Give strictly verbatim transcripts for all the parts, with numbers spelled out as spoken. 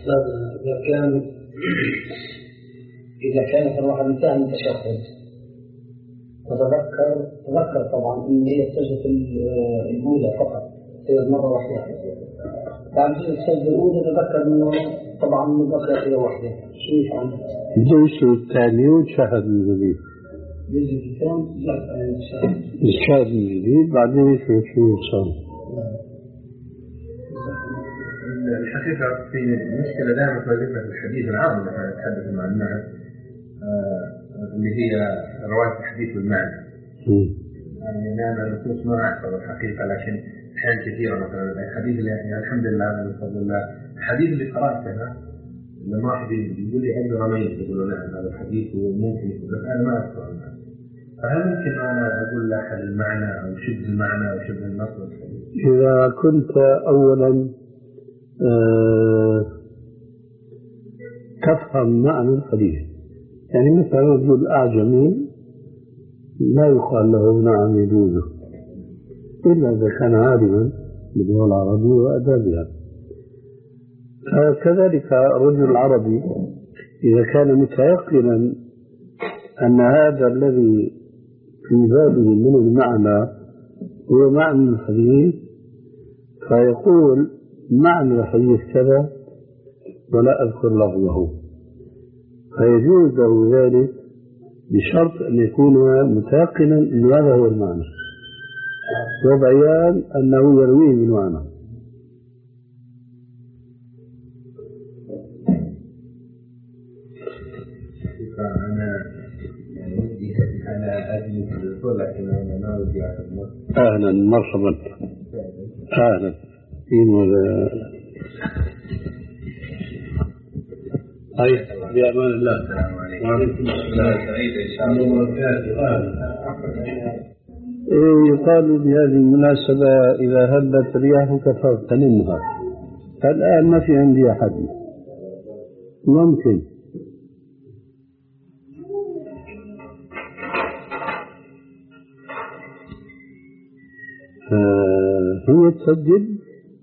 إذا كان إذا كانت الواحد انتهى من التشهد وتذكر تذكر طبعا إن هي السجدة الأولى فقط سجد مرة واحدة، بعد السجدة الأولى تذكر إنه طبعا من بقي سجدة واحدة، شو يفعل؟ يجلس الثاني وتشهد من جديد. يجلس الثاني لا يشهد من جديد بعدين يشوف شو يصير. الحقيقة في مشكلة دائما تواجهنا في الحديث العام اللي احنا نتحدث مع المعنى اللي هي رواية الحديث والمعنى. يعني أنا النصوص ما أحفظ الحقيقة، لكن أحيان كثيرة مثلا الحديث اللي يعني الحمد لله من فضل الله الحديث اللي قرأتها لما واحد يقول لي عندي رميز يقولوا نعم هذا الحديث وممكن يكون، بس أنا ما أذكر المعنى. فهل ممكن أنا أقول لأحد المعنى أو شبه المعنى أو شبه النص الحديث؟ إذا كنت أولا أه تفهم معنى الحديث، يعني مثلا يقول أعجمي لا يقال له نعم يجوزه إلا إذا كان عالما باللغة العربية وأدابها. كذلك الرجل العربي إذا كان متيقنا أن هذا الذي في باله من المعنى هو معنى الحديث فيقول معنى الحديث كذا ولا أذكر لفظه، فيجوز له ذلك بشرط أن يكون متيقنا أن هذا هو المعنى وبيان أنه يرويه بالمعنى. أنا يعني ودي أنا أجلس في الدكتور لكن أنا ما ودي أعتمد. أهلا مرحبا. أهلا فيما هاي بأمان الله. السلام عليكم. وعليكم السلام. سعيد إن شاء الله. يقال بهذه المناسبة إذا هبت رياحك فاغتنمها. الآن ما في عندي أحد ممكن آه هي تسجل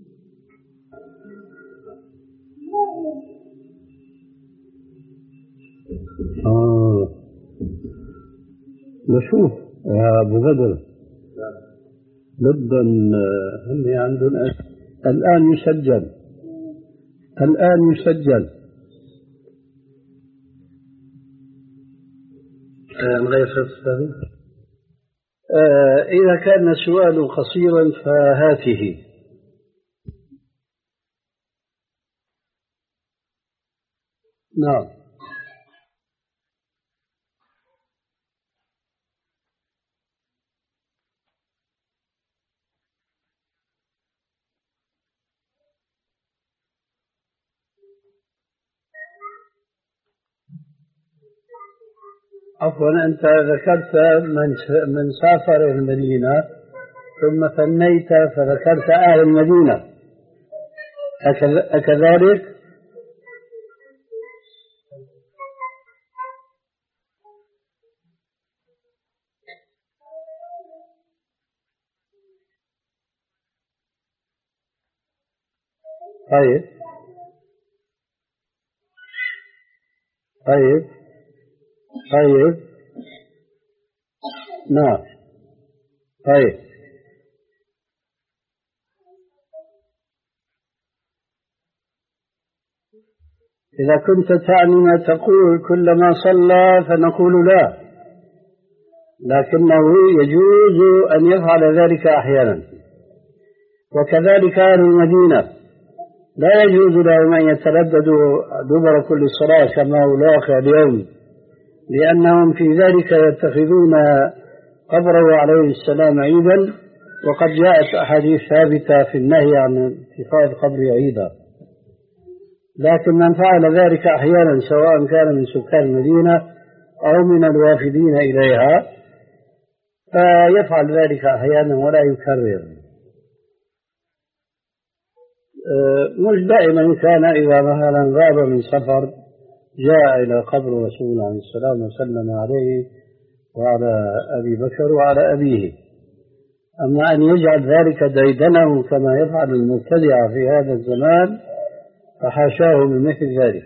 آه نشوف يا أبو بدر جدا هني عندنا الآن يسجل الآن يسجل نغير خط هذه. آه إذا كان السؤال قصيرا فهاته. نعم. عفوا أنت ذكرت من من سافر إلى المدينة ثم ثنيت فذكرت أهل المدينة أكذلك؟ طيب طيب طيب نعم طيب إذا كنت تعني ما تقول كلما صلى فنقول لا، لكنه يجوز أن يفعل ذلك أحيانا. وكذلك أهل المدينة لا يجوز لهم أن يترددوا دبر كل صلاة كما هو الواقع اليوم، لأنهم في ذلك يتخذون قبره عليه السلام عيدا، وقد جاءت أحاديث ثابتة في النهي عن اتخاذ قبر عيدا. لكن من فعل ذلك أحيانا سواء كان من سكان المدينة أو من الوافدين إليها فيفعل ذلك أحيانا ولا يكرر. مش دائما كان إذا مثلا غاب من سفر جاء إلى قبر رسول الله عليه السلام وسلم عليه وعلى أبي بكر وعلى أبيه. أما أن يجعل ذلك ديدنه كما يفعل المبتدع في هذا الزمان فحاشاه من مثل ذلك.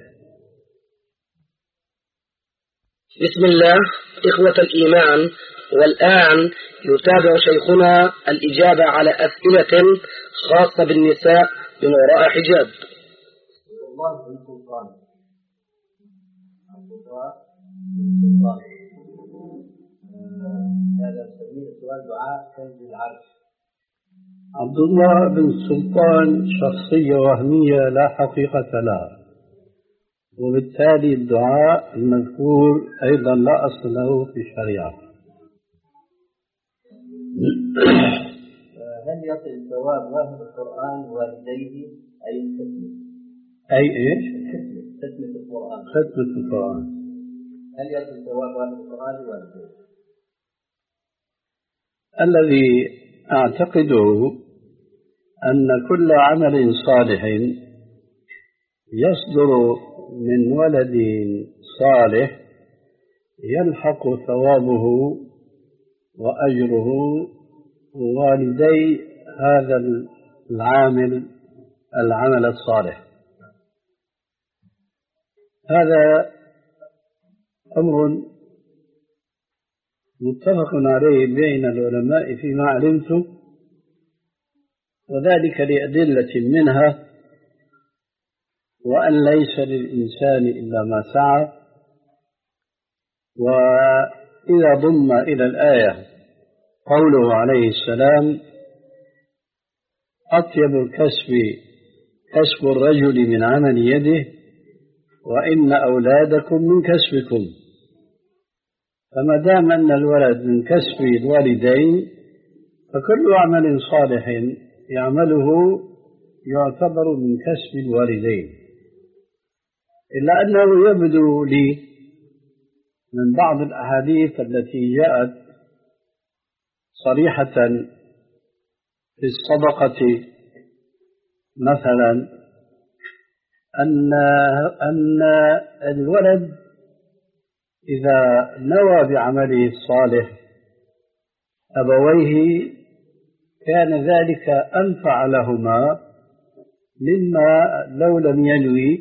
بسم الله. إخوة الإيمان، والآن يتابع شيخنا الإجابة على أسئلة خاصة بالنساء من وراء حجاب. الله بن سلطان عبد الله بن سلطان هذا نسميه سؤال دعاء كنز العرش. عبد الله بن سلطان شخصية وهمية لا حقيقة لها، وبالتالي الدعاء المذكور أيضا لا أصل له في الشريعة. هل يصل ثواب واهب القرآن والديه أي الختمة؟ أي إيش؟ ختمة القرآن. ختمة القرآن. هل يصل ثواب واهب القرآن والديه؟ الذي أعتقده أن كل عمل صالح يصدر من ولد صالح يلحق ثوابه وأجره والدي هذا العامل العمل الصالح. هذا أمر متفق عليه بين العلماء فيما علمت، وذلك لأدلة منها: وأن ليس للإنسان إلا ما سعى. وإذا ضم إلى الآية قوله عليه السلام: أطيب الكسب كسب الرجل من عمل يده وإن أولادكم من كسبكم. فما دام أن الولد من كسب الوالدين فكل عمل صالح يعمله يعتبر من كسب الوالدين، إلا أنه يبدو لي من بعض الأحاديث التي جاءت صريحة في الصدقة مثلا أن أن الولد إذا نوى بعمله الصالح أبويه كان ذلك أنفع لهما مما لو لم ينوي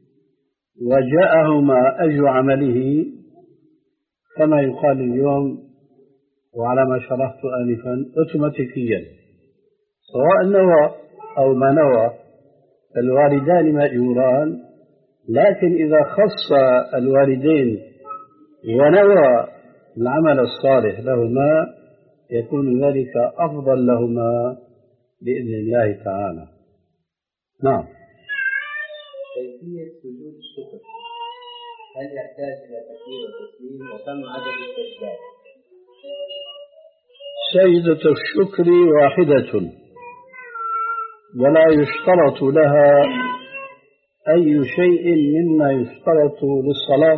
وجاءهما أجر عمله، كما يقال اليوم وعلى ما شرحت آنفا أوتوماتيكيا، سواء نوى أو ما نوى الوالدان مأجوران. لكن إذا خص الوالدين ونوى العمل الصالح لهما يكون ذلك أفضل لهما بإذن الله تعالى. نعم. كيفية سجود الشكر، هل يحتاج إلى تكبير وتسليم، وكم عدد السجدات؟ سجدة الشكر واحدة ولا يشترط لها أي شيء مما يشترط للصلاة،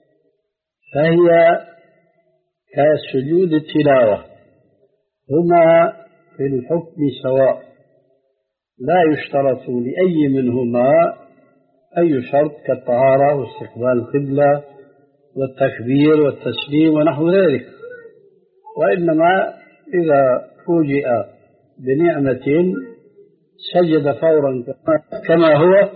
فهي كسجود التلاوة، هما في الحكم سواء، لا يشترط لأي منهما أي شرط كالطهارة واستقبال القبلة والتكبير والتسليم ونحو ذلك، وإنما إذا فوجئ بنعمة سجد فورا كما هو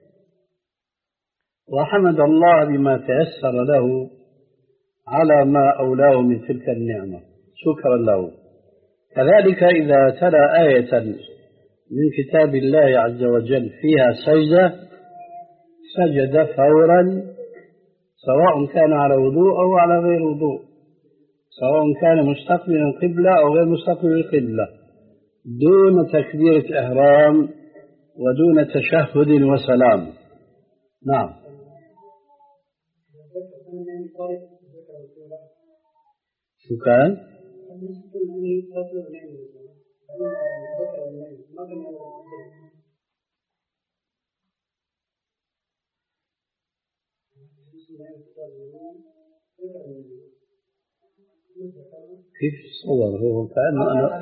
وحمد الله بما تيسر له على ما أولاه من تلك النعمة شكرا له. كذلك إذا تلا آية من كتاب الله عز وجل فيها سجدة سجد فورا، سواء كان على وضوء أو على غير وضوء، سواء كان مستقبل القبلة أو غير مستقبل القبلة، دون تكبيرة إحرام ودون تشهد وسلام. نعم. شو كان؟ كيف تصور هو كأنه أنا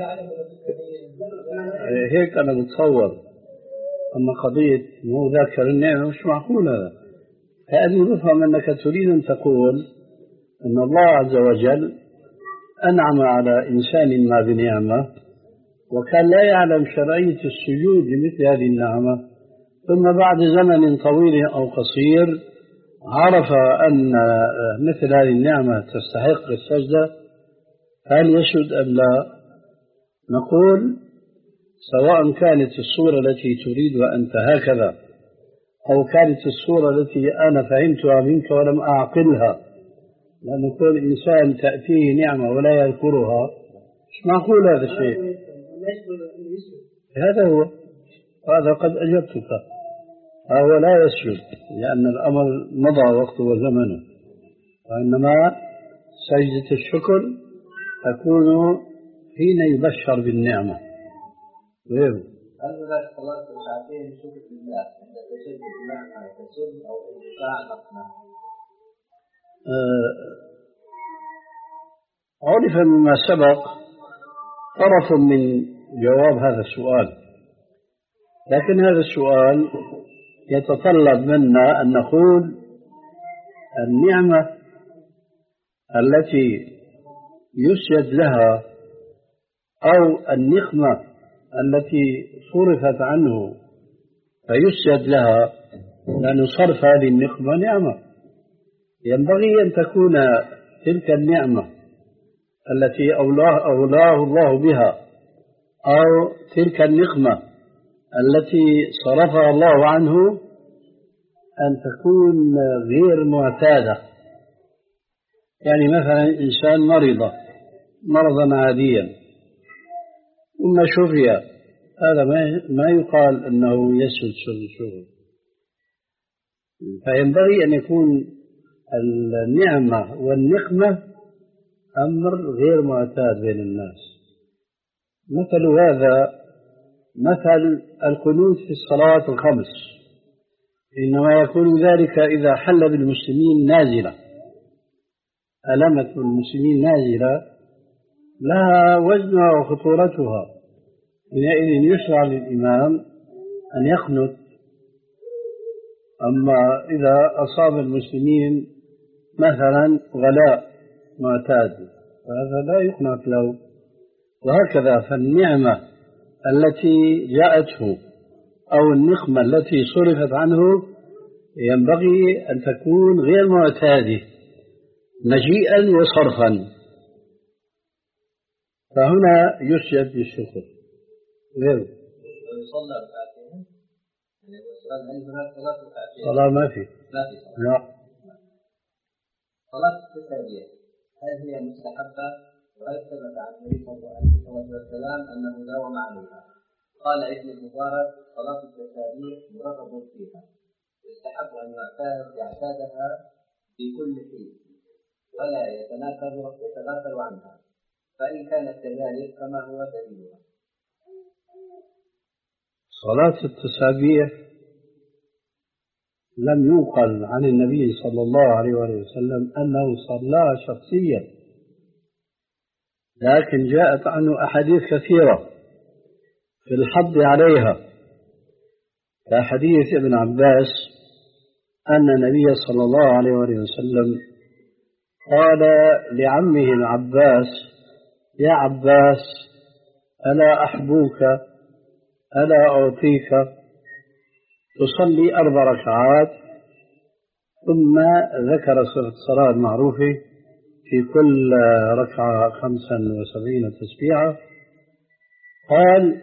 هيك أنا بتصور، أما قضية مو ذاكر النعمة مش معقول هذا، كأنه يفهم أنك تريد أن تقول أن الله عز وجل أنعم على إنسان ما بنعمة وكان لا يعلم شرعية السجود لمثل هذه النعمة، ثم بعد زمن طويل أو قصير عرف أن مثل هذه النعمة تستحق السجدة، هل يسجد أم لا؟ نقول سواء كانت الصورة التي تريدها أنت هكذا أو كانت الصورة التي أنا فهمتها منك ولم أعقلها، لأن كل إنسان تأتيه نعمة ولا يذكرها مش معقول هذا الشيء. هذا هو، هذا قد أجبتك، هو لا يسجد لأن الأمر مضى وقته وزمنه، وإنما سجدة الشكر تكون حين يبشر بالنعمة. غيره هل هناك صلاة ركعتين شكر لله عند تشهد بمعنى تسر أو انقطاع مقنع؟ عرف مما سبق طرف من جواب هذا السؤال، لكن هذا السؤال يتطلب منا أن نقول النعمة التي يسجد لها أو النقمة التي صرفت عنه فيسجد لها، لأن صرف هذه النقمة نعمة، ينبغي أن تكون تلك النعمة التي أولاه, أولاه الله بها أو تلك النقمة التي صرفها الله عنه أن تكون غير معتادة. يعني مثلا إنسان مريض مرضا عاديا ثم شفي، هذا ما يقال أنه يسجد شغل، فينبغي أن يكون النعمة والنقمة أمر غير معتاد بين الناس. مثل هذا مثل القنوت في الصلاة الخمس، إنما يكون ذلك إذا حل بالمسلمين نازلة، ألمة المسلمين نازلة لها وزنها وخطورتها، حينئذ يشرع للإمام أن يقنت. أما إذا أصاب المسلمين مثلا غلاء معتاد فهذا لا يقنت له. وهكذا فالنعمة التي جاءته أو النقمة التي صرفت عنه ينبغي أن تكون غير معتادة مجيئا وصرفا، فهنا يسجد بالشكر. غيره ويصلى ركعتين، يعني السؤال هل هناك صلاة ركعتين؟ صلاة ما في، ما في صلاة. لا. صلاة التسبيح هل هي مستحبة؟ وهل ثبت عن النبي صلى الله عليه وسلم أنه داوم عليها؟ قال ابن المبارك صلاة التسبيح مرغب فيها، يستحب أن يعتادها في كل حين ولا يتناكل يتغافل عنها، فإن كانت كذلك فما هو دليلها؟ صلاة التسابيح لم ينقل عن النبي صلى الله عليه وسلم أنه صلاها شخصيا، لكن جاءت عنه أحاديث كثيرة في الحض عليها، كحديث ابن عباس أن النبي صلى الله عليه وسلم قال لعمه العباس: يا عباس ألا أحبوك ألا أعطيك تصلي أربع ركعات، ثم ذكر الصلاة المعروفة في كل ركعة خمسا وسبعين تسبيحة، قال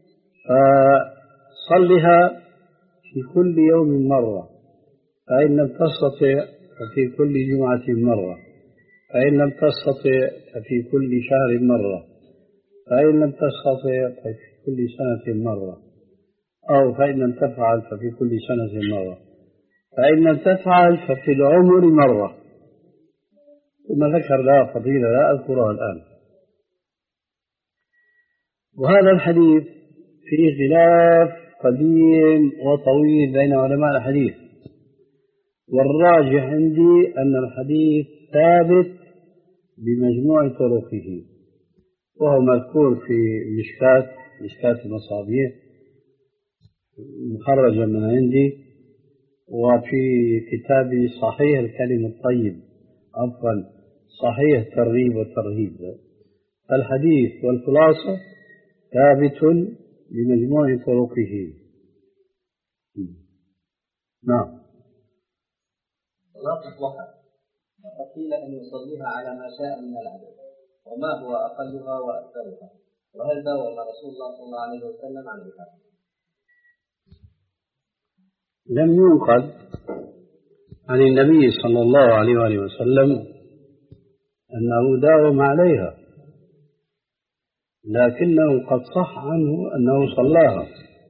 فصلها في كل يوم مرة، فإن لم تستطع ففي كل جمعة مرة، فإن لم تستطع ففي كل شهر مرة، فإن لم تستطع ففي كل سنة مرة، أو فإن لم تفعل ففي كل سنة مرة، فإن لم تفعل ففي العمر مرة. ثم ذكر لها فضيلة لا أذكرها الآن. وهذا الحديث فيه خلاف قديم وطويل بين علماء الحديث، والراجح عندي أن الحديث ثابت بمجموع طرقه، وهو مذكور في مشكات مشكات المصابيح مخرجا من عندي، وفي كتاب صحيح الكلم الطيب عفوا صحيح الترغيب والترهيب. الحديث والخلاصة ثابت بمجموع طرقه. نعم. صلاة الضحى وقد قيل أن يصليها على ما شاء من العدد، وما هو أقلها وأكثرها، وهل داوم رسول الله صلى الله عليه وسلم عليها؟ لم ينقل عن النبي صلى الله عليه وآله وسلم أنه داوم عليها، لكنه قد صح عنه أنه صلاها.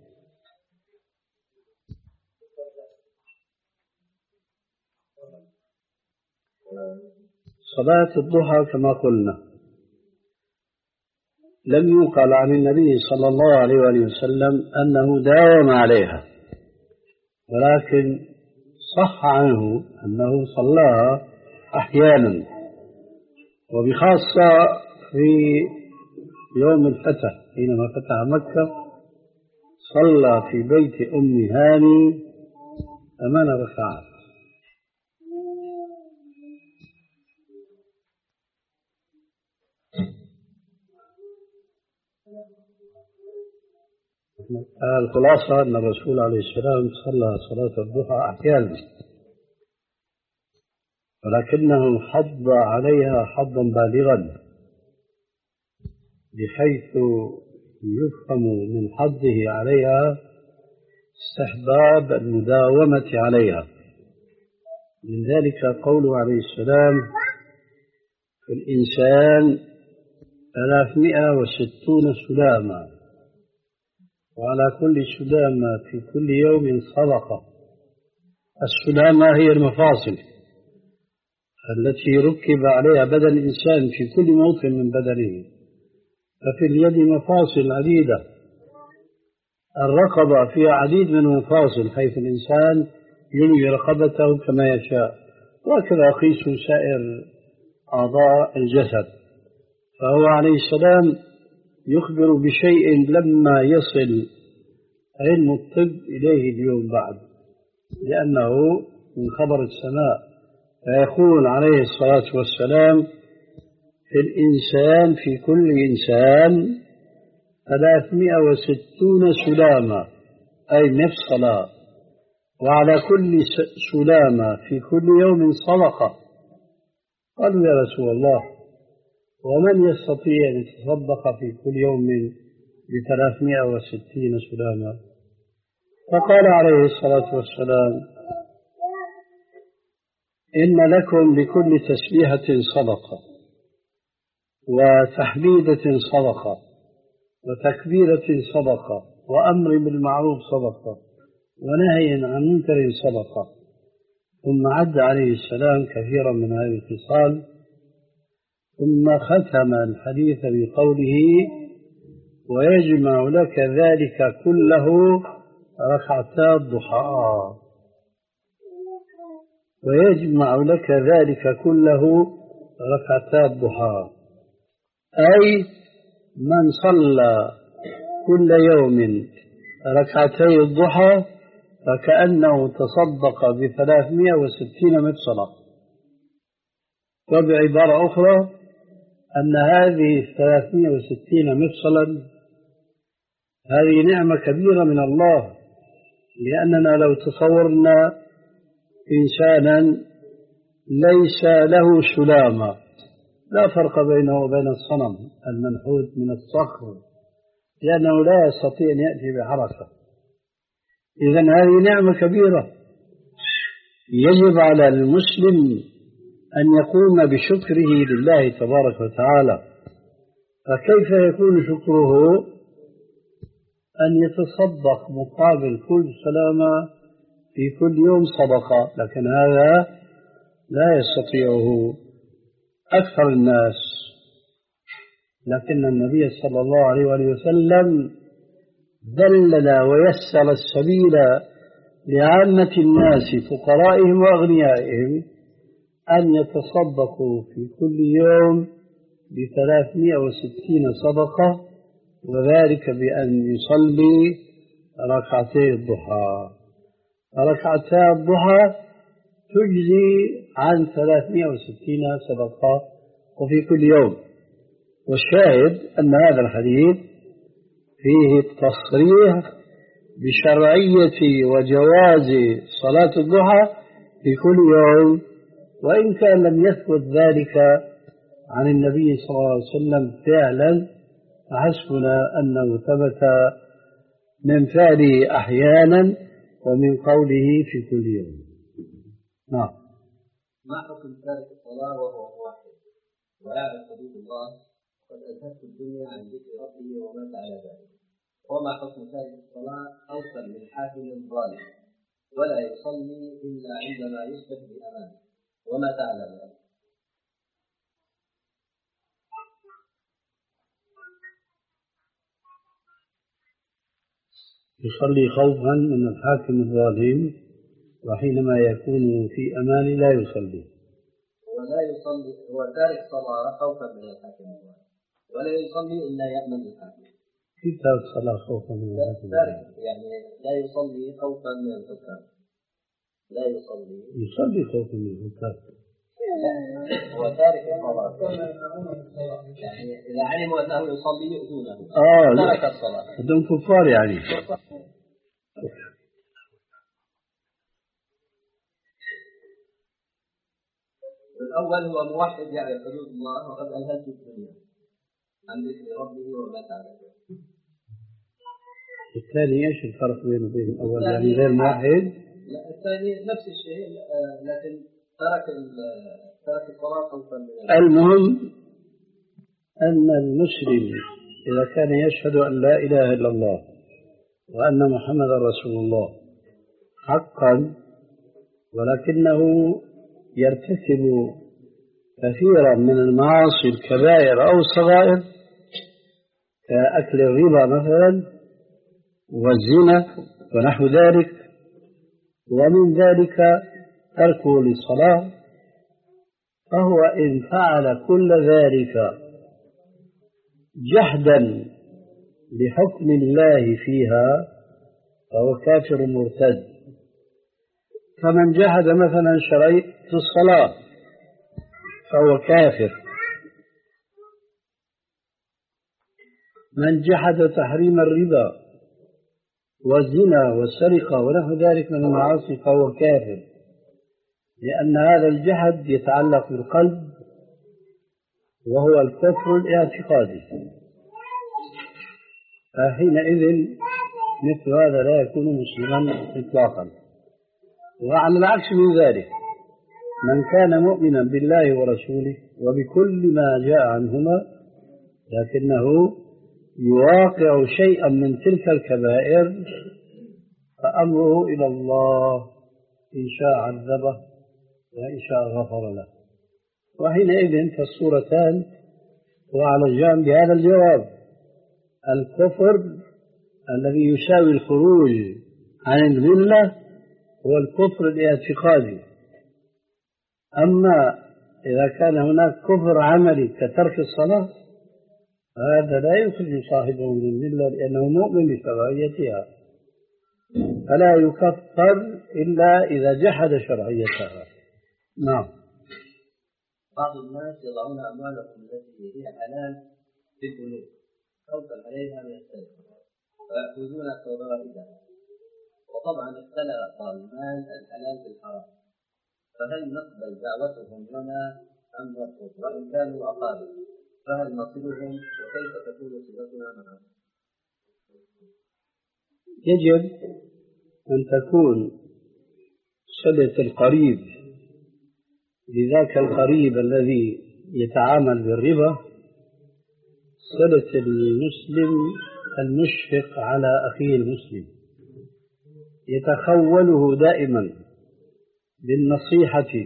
صلاة الضحى كما قلنا لم ينقل عن النبي صلى الله عليه وآله وسلم أنه داوم عليها، ولكن صح عنه أنه صلاها أحيانا، وبخاصة في يوم الفتح حينما فتح مكة صلى في بيت أم هاني ثمان ركعات. الخلاصة أن الرسول عليه السلام صلى صلاة الضحى أحيانا، ولكنه حض عليها حضا بالغا بحيث يفهم من حضه عليها استحباب المداومة عليها. من ذلك قوله عليه السلام في الإنسان ثلاثمائة وستون سلاما، وعلى كل سلامة في كل يوم صدقة. السلامة هي المفاصل التي ركب عليها بدن الإنسان في كل موطن من بدنه، ففي اليد مفاصل عديدة، الرقبة فيها عديد من المفاصل حيث الإنسان يلوي رقبته كما يشاء، وكذا قيس سائر أعضاء الجسد. فهو عليه السلام يخبر بشيء لما يصل علم الطب إليه اليوم بعد، لأنه من خبر السماء، فيقول عليه الصلاة والسلام في الإنسان في كل إنسان ثلاثمائة وستون سلامة أي مفصلة، وعلى كل سلامة في كل يوم صدقة. قالوا يا رسول الله ومن يستطيع أن يتصدق في كل يوم بثلاثمائة وستين سلامة؟ فقال عليه الصلاة والسلام إن لكم بكل تسبيحة صدقة، وتحميدة صدقة، وتكبيرة صدقة، وأمر بالمعروف صدقة، ونهي عن منكر صدقة. ثم عد عليه السلام كثيرا من هذه الخصال، ثم ختم الحديث بقوله ويجمع لك ذلك كله ركعتا الضحى. ويجمع لك ذلك كله ركعتا الضحى أي من صلى كل يوم ركعتي الضحى فكأنه تصدق بثلاثمائة وستين مفصلة. وبعبارة أخرى أن هذه الثلاثمائة وستين مفصلا هذه نعمة كبيرة من الله، لأننا لو تصورنا إنسانا ليس له سلامة لا فرق بينه وبين الصنم المنحوت من الصخر، لأنه لا يستطيع أن يأتي بحركة. إذن هذه نعمة كبيرة يجب على المسلم أن يقوم بشكره لله تبارك وتعالى. فكيف يكون شكره؟ أن يتصدق مقابل كل سلامة في كل يوم صدقة، لكن هذا لا يستطيعه أكثر الناس. لكن النبي صلى الله عليه وآله وسلم دلل ويسر السبيل لعامة الناس فقرائهم وأغنيائهم أن يتصدقوا في كل يوم بثلاثمائة وستين صدقة، وذلك بأن يصلي ركعتي الضحى. ركعتا الضحى تجزي عن ثلاثمائة وستين صدقة وفي كل يوم. والشاهد أن هذا الحديث فيه التصريح بشرعية وجواز صلاة الضحى في كل يوم، وإن كان لم يثبت ذلك عن النبي صلى الله عليه وسلم فعلا، فحسبنا أنه ثبت من فعله أحيانا ومن قوله في كل يوم. نعم. ما حكم تارك الصلاة وهو موحد ويعرف حدود الله وقد أزهدت الدنيا عن ذكر ربه ومات على ذلك؟ وما حكم تارك الصلاة خوفا من حاكم ظالم ولا يصلي إلا عندما يصبح بأمانه ومات على ذلك؟ يصلي خوفا من الحاكم الظالم، وحينما يكون في أمان لا يصلي. ولا يصلي، هو تارك صلاة خوفا من الحاكم الظالم ولا يصلي إلا يأمن الحاكم. كيف تارك الصلاة خوفا من الحاكم الظالم؟ يعني لا يصلي خوفا من الحكام. لا يصلي. يصلي خوفا من الحكام. هو تارك الصلاة. يعني إذا علموا أنه يصلي يؤذونه. آه ترك الصلاة. هذول كفار يعني. الأول هو موحد يعرف حدود الله وقد ألهته الدنيا عن ذكر ربه ومات على ذلك. الثاني ايش الفرق بينه وبين الأول؟ يعني غير موحد؟ لا الثاني نفس الشيء لكن ترك ترك الصلاة خوفا من. المهم أن المسلم إذا كان يشهد أن لا إله إلا الله وأن محمد رسول الله حقا، ولكنه يرتكب كثيرا من المعاصي الكبائر أو الصغائر كأكل الربا مثلا والزنا ونحو ذلك، ومن ذلك تركه للصلاة، فهو إن فعل كل ذلك جحدا لحكم الله فيها فهو كافر مرتد. فمن جحد مثلا شرعية الصلاة فهو كافر، من جحد تحريم الربا والزنا والسرقة ونحو ذلك من المعاصي فهو كافر، لأن هذا الجحد يتعلق بالقلب وهو الكفر الاعتقادي، فحينئذ مثل هذا لا يكون مسلما إطلاقا. وعلى العكس من ذلك من كان مؤمنا بالله ورسوله وبكل ما جاء عنهما لكنه يواقع شيئا من تلك الكبائر فأمره إلى الله، إن شاء عذبه وإن شاء غفر له. وحينئذ فالصورتان وعلى الجانب بهذا الجواب الكفر الذي يساوي الخروج عن الملة هو الكفر الاعتقادي. أما إذا كان هناك كفر عملي كترك الصلاة هذا لا يخرج صاحبه من الملة لأنه مؤمن بشرعيتها، فلا يكفر إلا إذا جحد شرعيتها. نعم. بعض الناس يضعون أموالهم التي هي حلال في البنوك خوفا عليها من السرقة ويأخذون فوائدها، وطبعا اختلط المال الحلال بالحرام، فهل نقبل دعوتهم لنا أم نرفض؟ وإن كانوا أقارب فهل نصلهم وكيف تكون صلتنا معهم؟ يجب أن تكون صلة القريب لذاك القريب الذي يتعامل بالربا صلة المسلم المشفق على أخيه المسلم، يتخوله دائما بالنصيحة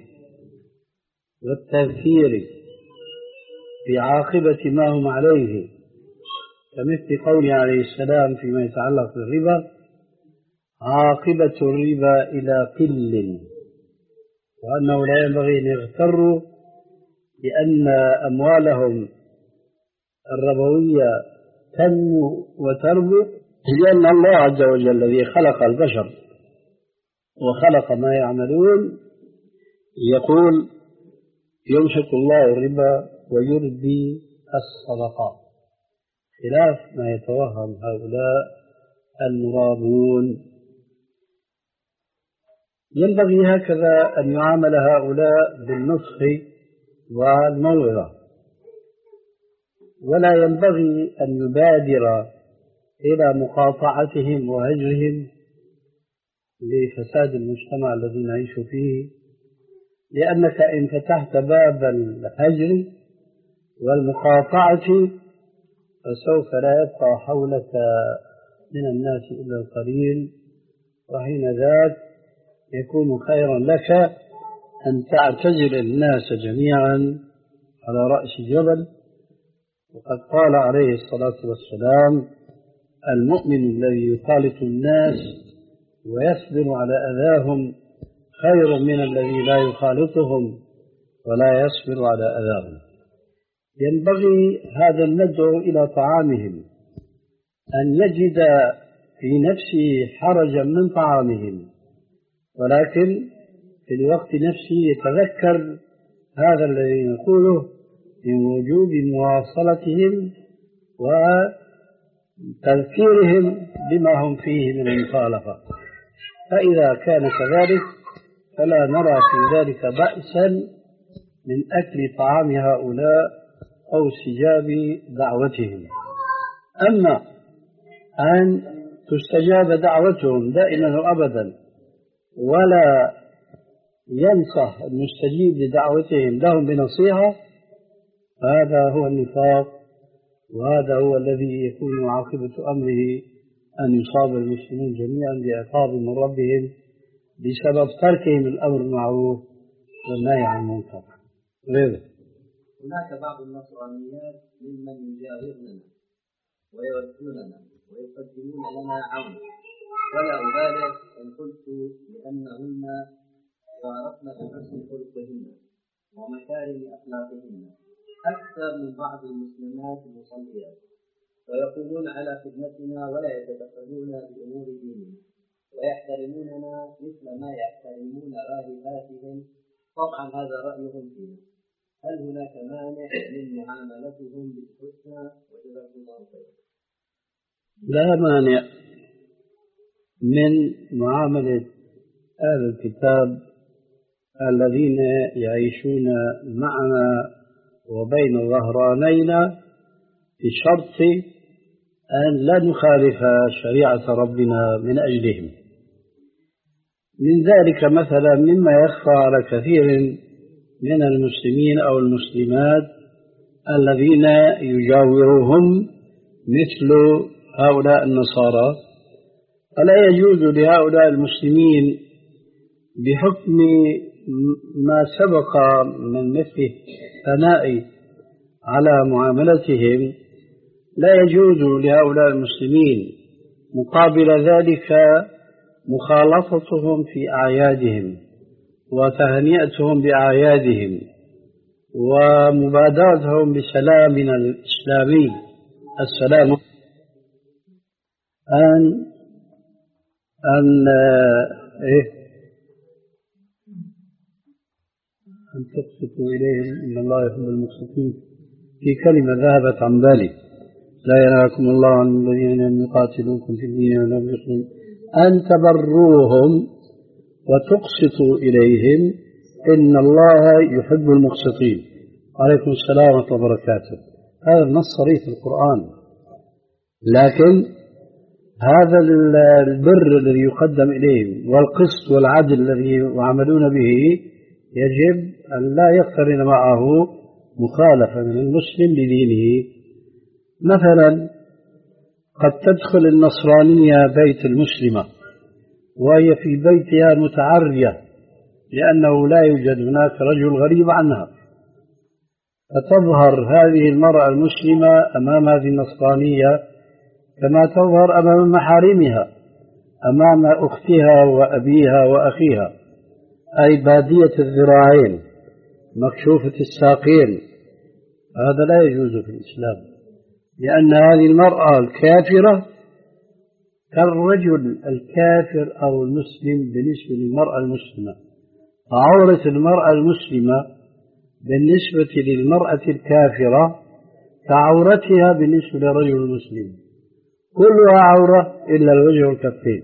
والتذكير بعاقبة ما هم عليه، كمثل قوله عليه السلام فيما يتعلق بالربا: عاقبة الربا إلى قل، وأنه لا ينبغي أن يغتروا بأن أموالهم الربوية تنمو وتربو، لأن الله عز وجل الذي خلق البشر وخلق ما يعملون يقول: يمسك الله الربا ويربي الصدقات، خلاف ما يتوهم هؤلاء المرابون. ينبغي هكذا أن يعامل هؤلاء بالنصح والموعظة، ولا ينبغي أن يبادر إلى مقاطعتهم وهجرهم لفساد المجتمع الذي نعيش فيه، لأنك إن فتحت باب الهجر والمقاطعة فسوف لا يبقى حولك من الناس إلا القليل، وحين ذاك يكون خيرا لك أن تعتزل الناس جميعا على رأس جبل. وقد قال عليه الصلاة والسلام: المؤمن الذي يخالط الناس ويصبر على أذاهم خير من الذي لا يخالطهم ولا يصبر على أذاهم. ينبغي هذا المدعو إلى طعامهم أن يجد في نفسه حرجا من طعامهم، ولكن في الوقت نفسه يتذكر هذا الذي نقوله من وجوب مواصلتهم وتذكيرهم بما هم فيه من المخالفة. فإذا كان كذلك فلا نرى في ذلك بأسا من أكل طعام هؤلاء أو استجاب دعوتهم. أما أن تستجاب دعوتهم دائما وأبدا ولا ينصح المستجيب لدعوتهم لهم بنصيحة، هذا هو النفاق، وهذا هو الذي يكون عاقبة أمره أن يصاب المسلمون جميعا بعقاب من ربهم بسبب تركهم الأمر بالمعروف والنهي عن المنكر. غيره هناك بعض النصرانيات ممن يجاوروننا ويودوننا ويقدمون لنا عون، ولا أبالغ إن قلت لأنهن يعرفن بحسن خلقهن ومكارم أخلاقهن أكثر من بعض المسلمات المصليات، ويقومون على خدمتنا ولا يتدخلون بأمور ديننا ويحترموننا مثل ما يحترمون راهباتهم. طبعا هذا رأيهم فينا، هل هناك مانع من معاملتهم بالحسنى؟ وجزاكم الله خيرا. لا مانع من معاملة أهل الكتاب الذين يعيشون معنا وبين ظهرانينا بشرط أن لا نخالف شريعة ربنا من أجلهم. من ذلك مثلا مما يخفى على كثير من المسلمين أو المسلمات الذين يجاورهم مثل هؤلاء النصارى، فلا يجوز لهؤلاء المسلمين بحكم ما سبق من مثل ثناء على معاملتهم، لا يجوز لهؤلاء المسلمين مقابل ذلك مخالطتهم في أعيادهم وتهنئتهم بأعيادهم ومبادرتهم بسلامنا الإسلامي السلام، أن أن إيه أن تقسطوا إليهم إن الله يحب المقسطين. في كلمة ذهبت عن بالي: لا ينهاكم الله عن الذين لم يقاتلوكم في الدين ولم يخرجوا أن تبروهم وتقسطوا إليهم إن الله يحب المقسطين. عليكم السلام ورحمة الله وبركاته. هذا النص صريح في القرآن، لكن هذا البر الذي يقدم إليهم والقسط والعدل الذي يعملون به يجب أن لا يقترن معه مخالفة من المسلم لدينه. مثلا قد تدخل النصرانية بيت المسلمة وهي في بيتها متعرية لأنه لا يوجد هناك رجل غريب عنها، فتظهر هذه المرأة المسلمة أمام هذه النصرانية كما تظهر أمام محارمها، أمام أختها وأبيها وأخيها، أي بادية الذراعين مكشوفة الساقين. هذا لا يجوز في الإسلام، لأن هذه المرأة الكافرة كالرجل الكافر أو المسلم بالنسبة للمرأة المسلمة. عورة المرأة المسلمة بالنسبة للمرأة الكافرة كعورتها بالنسبة للرجل المسلم. كلها عورة إلا الوجه والكفين.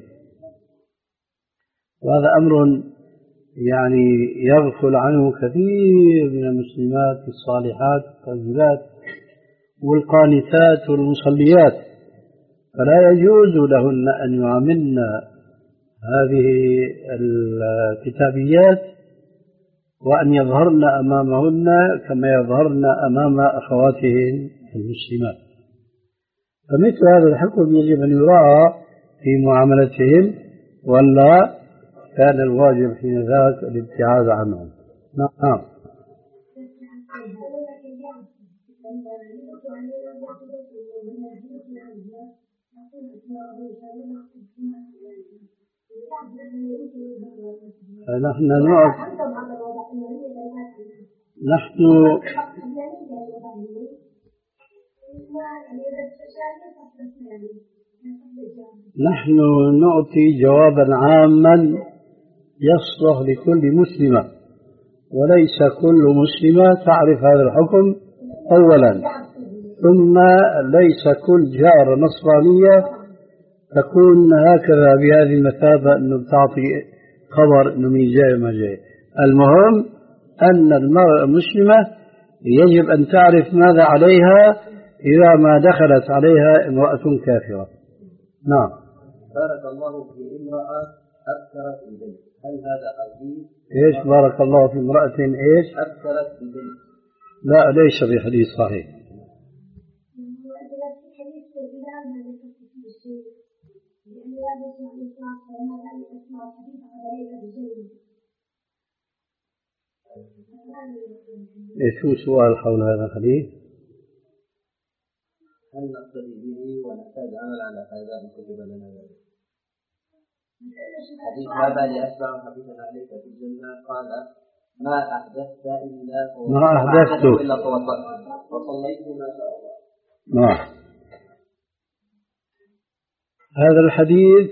وهذا أمر يعني يغفل عنه كثير من المسلمات الصالحات الطيبات والقانتات والمصليات، فلا يجوز لهن أن يعاملن هذه الكتابيات وأن يظهرن أمامهن كما يظهرن أمام أخواتهن المسلمات. فمثل هذا الحكم يجب أن يراعى في معاملتهم، ولا كان الواجب حين ذاك الابتعاد عنهم. نعم. نحن نعرف نحن نحن نعطي جوابا عاما يصلح لكل مسلمة، وليس كل مسلمة تعرف هذا الحكم أولا، ثم ليس كل جارة نصرانية تكون هكذا بهذه المثابة أنه تعطي خبر أنه مين جاي ما جاي. المهم أن المرأة المسلمة يجب أن تعرف ماذا عليها إذا ما دخلت عليها امرأة كافرة. نعم. بارك الله في امرأة أبكرت البنت، هل هذا حديث؟ إيش بارك الله في امرأة إيش؟ أبكرت البنت. لا ليس بحديث صحيح. إيش هو سؤال حول هذا الحديث؟ هل نقتدي به ونحتاج عمل على هذا إن كتب لنا ذلك؟ حديث ما بالي أسمع حديثا عليك في الجنة قال ما أحدثت إلا ما أحدثت إلا توضأت وصليت ما شاء الله. نعم. هذا الحديث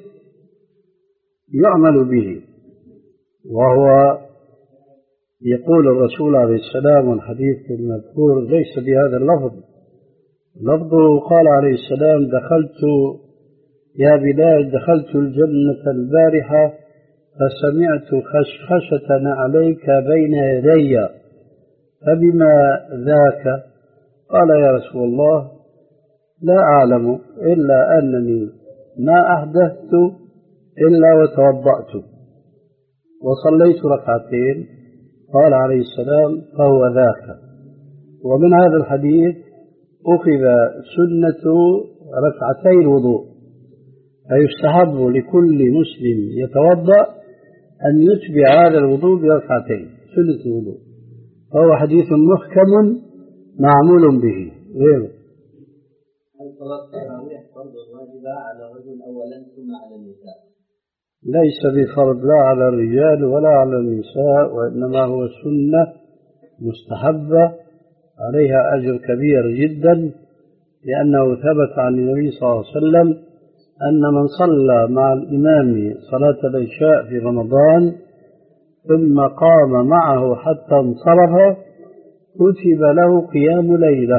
يعمل به، وهو يقول الرسول عليه السلام والحديث المذكور ليس بهذا اللفظ، لفظه قال عليه السلام دخلت يا بلال دخلت الجنة البارحة فسمعت خشخشة عليك بين يدي فبما ذاك؟ قال يا رسول الله لا أعلم إلا أنني ما أحدثت إلا وتوضأت وصليت ركعتين. قال عليه السلام فهو ذاك. ومن هذا الحديث أخذ سنة ركعتي الوضوء، فيستحب لكل مسلم يتوضأ أن يتبع هذا الوضوء بركعتين سنة الوضوء، فهو حديث محكم معمول به. غيره هل صلاة التراويح فرض واجبة على الرجل أولا ثم على النساء؟ ليس بفرض لا على الرجال ولا على النساء، وإنما هو سنة مستحبة عليها أجر كبير جدا، لأنه ثبت عن النبي صلى الله عليه وسلم أن من صلى مع الإمام صلاة العشاء في رمضان ثم قام معه حتى انصرف كتب له قيام ليلة،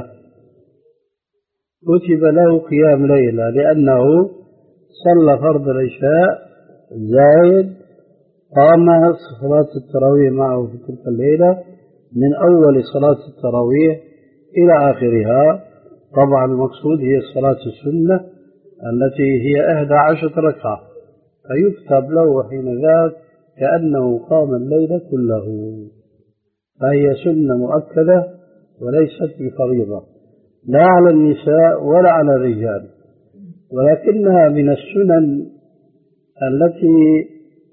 كتب له قيام ليلة، لأنه صلى فرض العشاء زائد قام صلاة التراويح معه في تلك الليلة من أول صلاة التراويح إلى آخرها. طبعا المقصود هي صلاة السنة التي هي إحدى عشرة ركعة، فيكتب له حين ذاك كأنه قام الليل كله، فهي سنة مؤكدة وليست بفريضة لا على النساء ولا على الرجال، ولكنها من السنن التي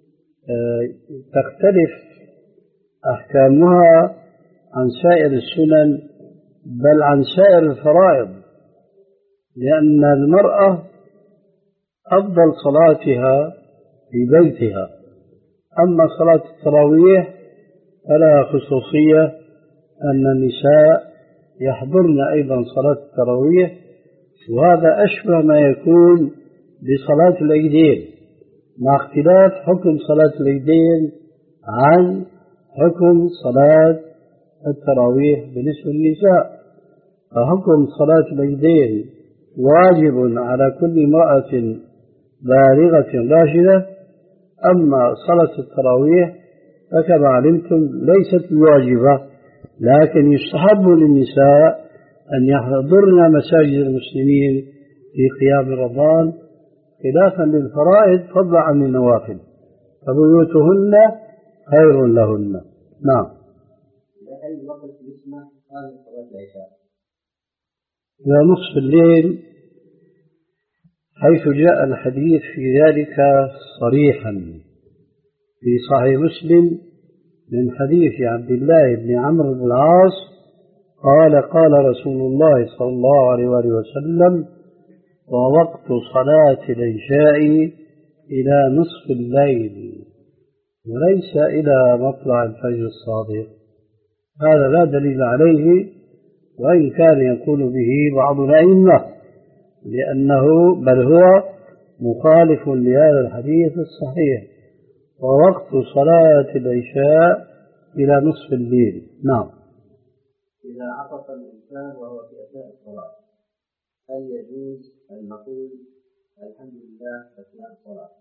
تختلف أحكامها عن سائر السنن بل عن سائر الفرائض، لأن المرأة أفضل صلاتها في بيتها، أما صلاة التراويح فلها خصوصية أن النساء يحضرن أيضا صلاة التراويح، وهذا أشبه ما يكون بصلاة العيدين، مع اختلاف حكم صلاة العيدين عن حكم صلاة التراويح بالنسبة للنساء. فحكم صلاة العيدين واجب على كل امرأة بالغة راشدة. أما صلاة التراويح فكما علمتم ليست واجبة، لكن يستحب للنساء أن يحضرن مساجد المسلمين في قيام رمضان خلافا للفرائض فضلا عن النوافل، فبيوتهن خير لهن. نعم. أي وقت يسمح قبل صلاة العشاء؟ إلى نصف الليل، حيث جاء الحديث في ذلك صريحا في صحيح مسلم من حديث عبد الله بن عمرو بن العاص قال قال رسول الله صلى الله عليه وآله وسلم: ووقت صلاة العشاء إلى نصف الليل وليس إلى مطلع الفجر الصادق. هذا لا دليل عليه، وإن كان يقول به بعض الأئمة، لأنه بل هو مخالف لهذا الحديث الصحيح. ووقت صلاة العشاء إلى نصف الليل. نعم. إذا عطس الإنسان وهو في أثناء الصلاة هل يجوز أن نقول الحمد لله أثناء الصلاة؟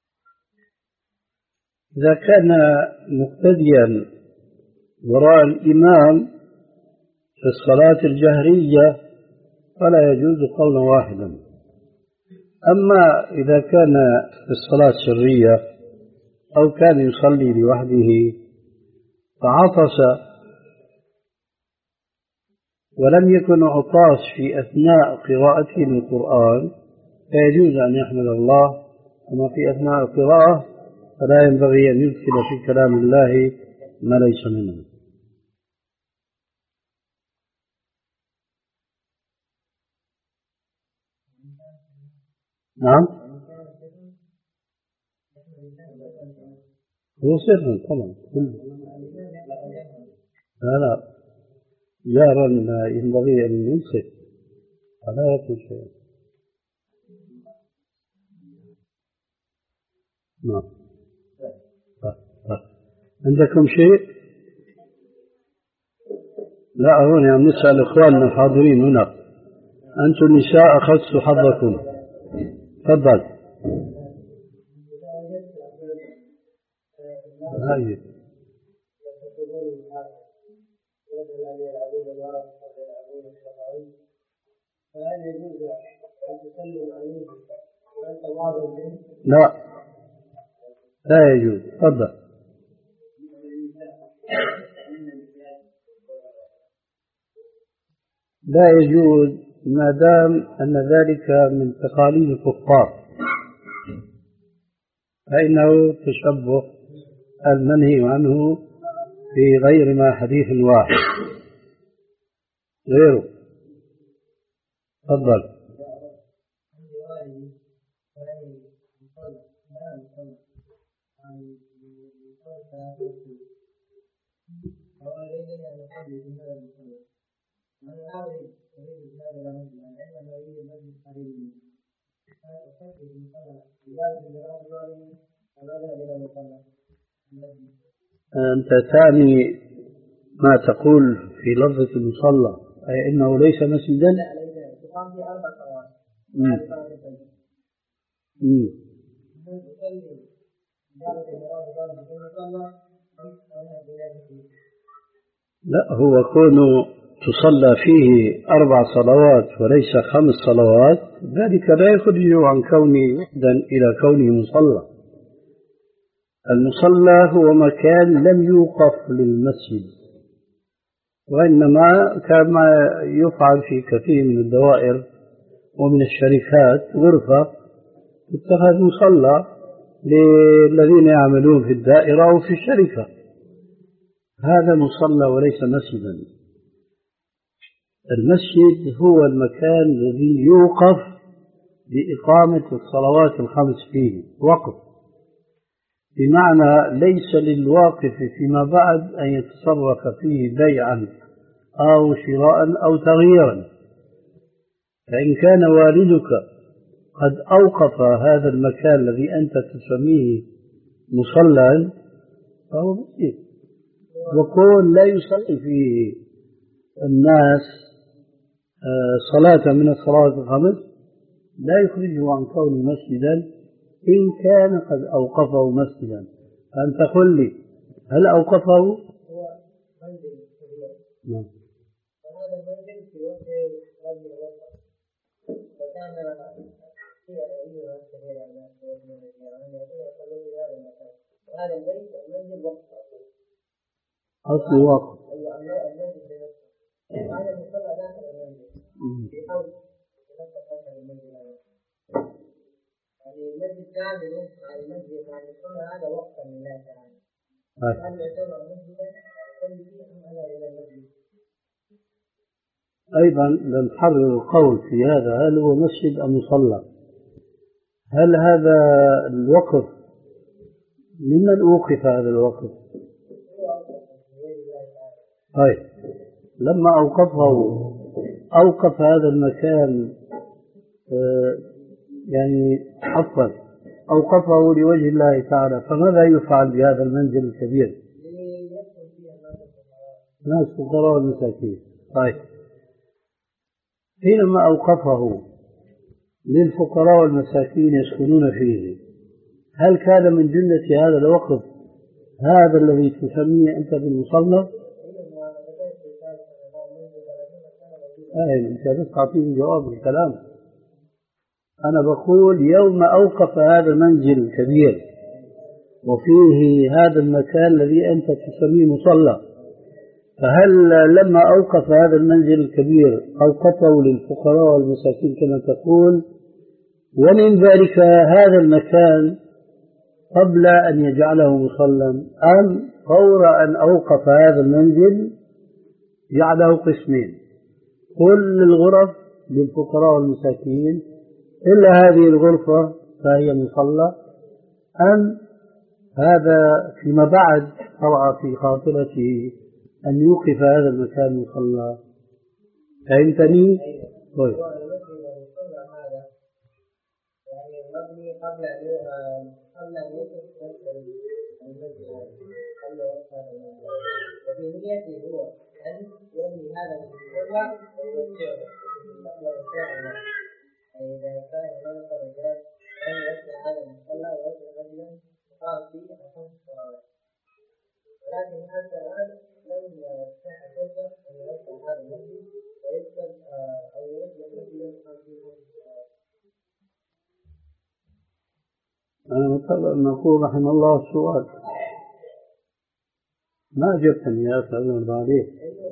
إذا كان مقتديا وراء الإمام في الصلاة الجهرية فلا يجوز قولا واحدا. أما إذا كان في الصلاة السرية أو كان يصلي لوحده فعطس ولم يكن عطاس في أثناء قراءته للقرآن فيجوز أن يحمد الله، أما في أثناء القراءة فلا ينبغي أن يدخل في كلام الله ما ليس منه. نعم. هو سر طبعا. لا لا جارا ينبغي أن ينصف فلا يقول شيئا. نعم. عندكم شيء؟ لا هون عم نسأل إخواننا الحاضرين هنا. أنتم النساء أخذتوا حظكم. تفضل. هاي. لا لا يجوز. تفضل. لا يجوز ما دام أن ذلك من تقاليد الكفار، فإنه تشبه المنهي عنه في غير ما حديث واحد غيره. تفضل. أنت تعني ما تقول في لفظة المصلى أي إنه ليس مسجدا؟ لا هو كونه تصلى فيه أربع صلوات وليس خمس صلوات ذلك لا يخرجه عن كونه وحدا إلى كونه مصلى. المصلى هو مكان لم يوقف للمسجد، وإنما كما يفعل في كثير من الدوائر ومن الشركات غرفة تتخذ مصلى للذين يعملون في الدائرة أو في الشركة. هذا مصلى وليس مسجدا. المسجد هو المكان الذي يوقف لإقامة الصلوات الخمس فيه وقف، بمعنى ليس للواقف فيما بعد أن يتصرف فيه بيعا أو شراء أو تغييرا. فإن كان والدك قد أوقف هذا المكان الذي أنت تسميه مصلى فهو مسجد، وكون لا يصلي فيه الناس صلاة من الصلوات الخمس لا يخرجه عن كونه مسجدا إن كان قد أوقفه مسجدا. فأنت قل لي هل أوقفه؟ هو منزل كبير. نعم. وهذا المنزل في وجه رجل وسط، وكان في أيها كثيرا من الناس يعني يصلون في هذا المكان، وهذا البيت المنزل وقف أصل وقف. أيوة المنزل بنفسه، وهذا المصلى داخل المنزل في حول نفس داخل المنزل هذا. يعني المسجد كامل على المسجد مع المصلى هذا وقفا لله تعالى. هل يعتبر مسجدا يصلي فيه أم ألا إلى المسجد؟ أيضا لنحرر القول في هذا، هل هو مسجد أم مصلى؟ هل هذا الوقف ممن أوقف هذا الوقف؟ طيب لما أوقفه أوقف هذا المكان آه يعني عفوا أوقفه لوجه الله تعالى، فماذا يفعل بهذا المنزل الكبير؟ ناس فقراء والمساكين. طيب حينما أوقفه للفقراء والمساكين يسكنون فيه، هل كان من جملة هذا الوقف هذا الذي تسميه أنت بالمصلى؟ أي أنت بس تعطيني جواب الكلام. أنا بقول يوم أوقف هذا المنزل الكبير وفيه هذا المكان الذي أنت تسميه مصلى، فهل لما أوقف هذا المنزل الكبير أوقفه للفقراء والمساكين كما تقول، ومن ذلك هذا المكان قبل أن يجعله مصلى، أم فور أن أوقف هذا المنزل جعله قسمين، كل الغرف للفقراء والمساكين إلا هذه الغرفة فهي مصلى، أم هذا فيما بعد طرأ في خاطرته أن يوقف هذا المكان مصلى؟ فهمتني؟ طيب. يعني المبني قبل أن قبل أن يوقف المسجد قبل وقف هذا المنزل، وفي نيته هو أن يبني هذا المصلى ويوسعه قبل إنشاء المسجد. إذا كان هناك رجال أن يصنع هذا المصلى ويصنع مسجدا يقام فيه خمس صلوات، ولكن حتى الآن لم يتاح فرصة أن يصنع هذا المسجد ويكتب أو يصنع مسجدا يقام فيه خمس صلوات. أنا مضطر أن أقول رحم الله السؤال ما أجبتني يا أخي أبن عليك.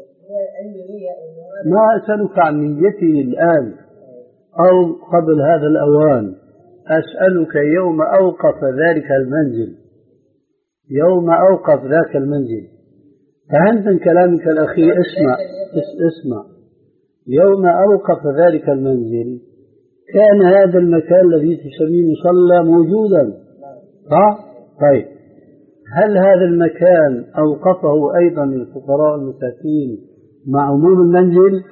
ما أسألك عن نيتي الآن أو قبل هذا الأوان، أسألك يوم أوقف ذلك المنزل، يوم أوقف ذاك المنزل، فهمت من كلامك الأخير؟ اسمع اسمع يوم أوقف ذلك المنزل كان هذا المكان الذي تسميه مصلى موجودا صح؟ طيب هل هذا المكان أوقفه أيضا للفقراء والمساكين مع عموم المنزل؟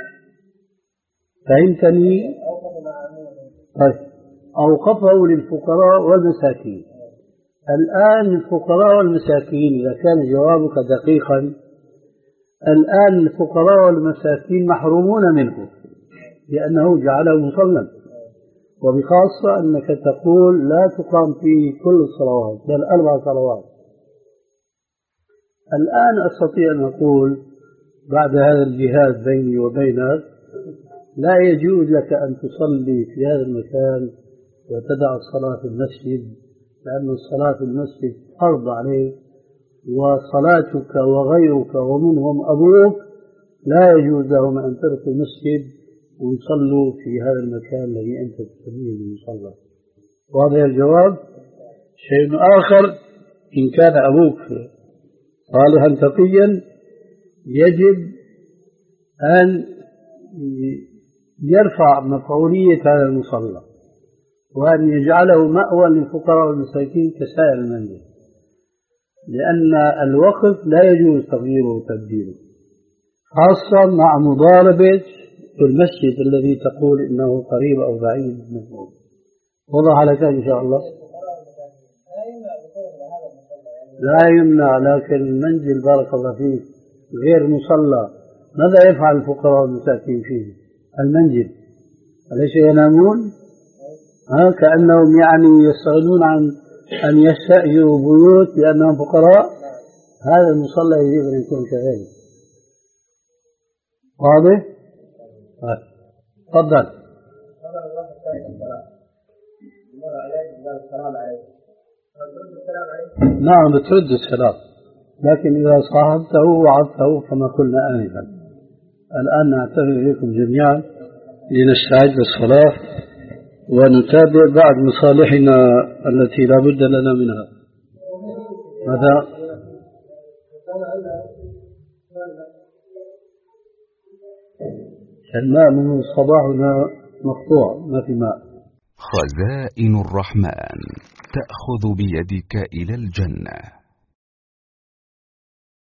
فهمتني؟ طيب أوقفه للفقراء والمساكين. الآن الفقراء والمساكين إذا كان جوابك دقيقا، الآن الفقراء والمساكين محرومون منه لأنه جعله مصلى، وبخاصة أنك تقول لا تقام فيه كل الصلوات بل أربع صلوات. الآن أستطيع أن أقول بعد هذا الجهاد بيني وبينك لا يجوز لك أن تصلي في هذا المكان وتدع الصلاة في المسجد، لأن الصلاة في المسجد فرض عليك، وصلاتك وغيرك ومنهم أبوك لا يجوز لهم أن تركوا المسجد ويصلوا في هذا المكان الذي أنت تسميه المصلى. وهذا الجواب. شيء آخر، إن كان أبوك صالحا تقيا يجب أن يرفع مفعولية هذا المصلى وأن يجعله مأوى للفقراء والمساكين كسائر المنزل، لأن الوقف لا يجوز تغييره وتبديله، خاصة مع مضاربة المسجد الذي تقول إنه قريب أو بعيد منه. وضح لك إن شاء الله؟ لا يمنع، لكن المنزل بارك الله فيه غير مصلى، ماذا يفعل الفقراء والمساكين فيه؟ المنزل، أليس ينامون؟ ها كأنهم يعني يستغنون عن أن يستأجروا بيوت لأنهم فقراء. هذا المصلى يجب أن يكون كذلك. واضح؟ تفضل. نعم بترد السلام، لكن إذا صاحبته وعظته كما قلنا آنفا. الآن نعتذر إليكم جميعا لنستعد للصلاة ونتابع بعد مصالحنا التي لا بد لنا منها. ماذا؟ الماء من صباحنا مقطوع، ما في ماء. خزائن الرحمن تأخذ بيدك إلى الجنة.